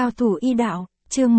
Cao thủ y đạo, chương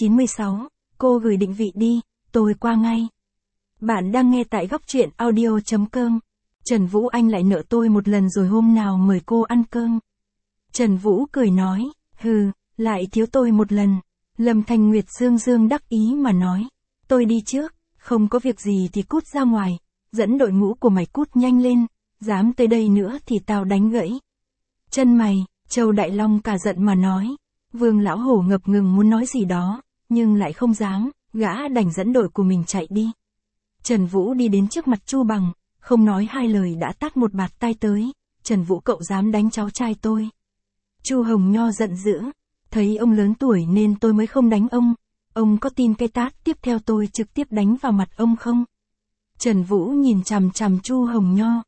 196, cô gửi định vị đi, tôi qua ngay. Bạn đang nghe tại góc truyện audio.com. Trần Vũ Anh lại nợ tôi một lần rồi hôm nào mời cô ăn cơm. Trần Vũ cười nói, hừ, lại thiếu tôi một lần. Lâm Thanh Nguyệt dương dương đắc ý mà nói, tôi đi trước, không có việc gì thì cút ra ngoài, dẫn đội ngũ của mày cút nhanh lên, dám tới đây nữa thì tao đánh gãy chân mày. Châu Đại Long cả giận mà nói. Vương Lão Hổ ngập ngừng muốn nói gì đó, nhưng lại không dám, gã đành dẫn đội của mình chạy đi. Trần Vũ đi đến trước mặt Chu Bằng, không nói hai lời đã tát một bạt tay tới, Trần Vũ cậu dám đánh cháu trai tôi. Chu Hồng Nho giận dữ, thấy ông lớn tuổi nên tôi mới không đánh ông có tin cái tát tiếp theo tôi trực tiếp đánh vào mặt ông không? Trần Vũ nhìn chằm chằm Chu Hồng Nho,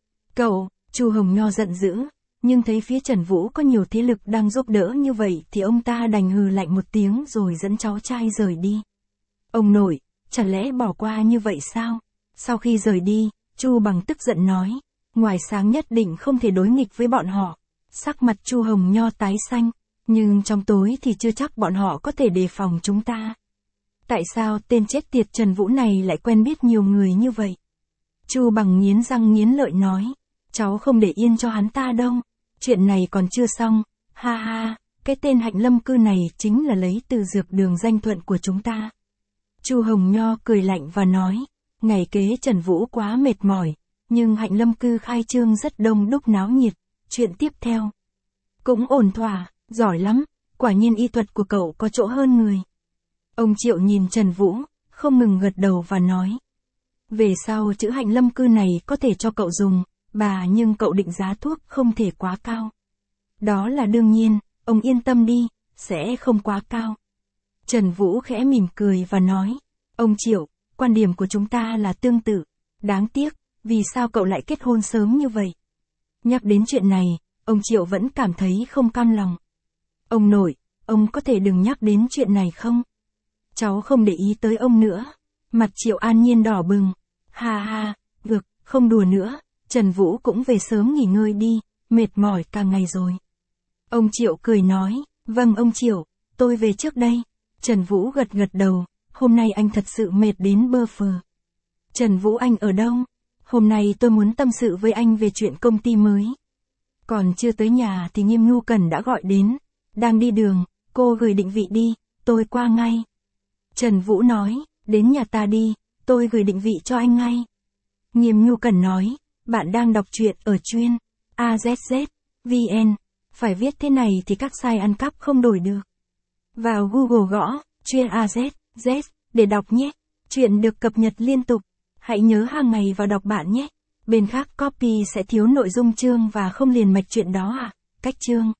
Chu Hồng Nho giận dữ. Nhưng thấy phía Trần Vũ có nhiều thế lực đang giúp đỡ như vậy thì ông ta đành hừ lạnh một tiếng rồi dẫn cháu trai rời đi. Ông nội, chẳng lẽ bỏ qua như vậy sao? Sau khi rời đi, Chu Bằng tức giận nói, ngoài sáng nhất định không thể đối nghịch với bọn họ. Sắc mặt Chu Hồng Nho tái xanh, nhưng trong tối thì chưa chắc bọn họ có thể đề phòng chúng ta. Tại sao tên chết tiệt Trần Vũ này lại quen biết nhiều người như vậy? Chu Bằng nghiến răng nghiến lợi nói, cháu không để yên cho hắn ta đâu. Chuyện này còn chưa xong, ha ha, cái tên Hạnh Lâm Cư này chính là lấy từ dược đường danh thuận của chúng ta. Chu Hồng Nho cười lạnh và nói, ngày kế Trần Vũ quá mệt mỏi, nhưng Hạnh Lâm Cư khai trương rất đông đúc náo nhiệt, chuyện tiếp theo cũng ổn thỏa, giỏi lắm, quả nhiên y thuật của cậu có chỗ hơn người. Ông Triệu nhìn Trần Vũ, không ngừng gật đầu và nói, về sau chữ Hạnh Lâm Cư này có thể cho cậu dùng. Nhưng cậu định giá thuốc không thể quá cao. Đó là đương nhiên, ông yên tâm đi, sẽ không quá cao. Trần Vũ khẽ mỉm cười và nói, ông Triệu, quan điểm của chúng ta là tương tự. Đáng tiếc, vì sao cậu lại kết hôn sớm như vậy? Nhắc đến chuyện này, ông Triệu vẫn cảm thấy không cam lòng. Ông nội, ông có thể đừng nhắc đến chuyện này không? Cháu không để ý tới ông nữa. Mặt Triệu An Nhiên đỏ bừng. Ha ha, được, không đùa nữa. Trần Vũ cũng về sớm nghỉ ngơi đi, mệt mỏi cả ngày rồi. Ông Triệu cười nói, vâng ông Triệu, tôi về trước đây. Trần Vũ gật gật đầu, hôm nay anh thật sự mệt đến bơ phờ. Trần Vũ anh ở đâu? Hôm nay tôi muốn tâm sự với anh về chuyện công ty mới. Còn chưa tới nhà thì Nghiêm Nhu Cần đã gọi đến, đang đi đường, cô gửi định vị đi, tôi qua ngay. Trần Vũ nói, đến nhà ta đi, tôi gửi định vị cho anh ngay. Nghiêm Nhu Cần nói, bạn đang đọc truyện ở chuyên AZZ.vn, phải viết thế này thì các site ăn cắp không đổi được. Vào Google gõ, chuyên AZZ, để đọc nhé. Truyện được cập nhật liên tục. Hãy nhớ hàng ngày vào đọc bạn nhé. Bên khác copy sẽ thiếu nội dung chương và không liền mạch chuyện đó à? Cách chương.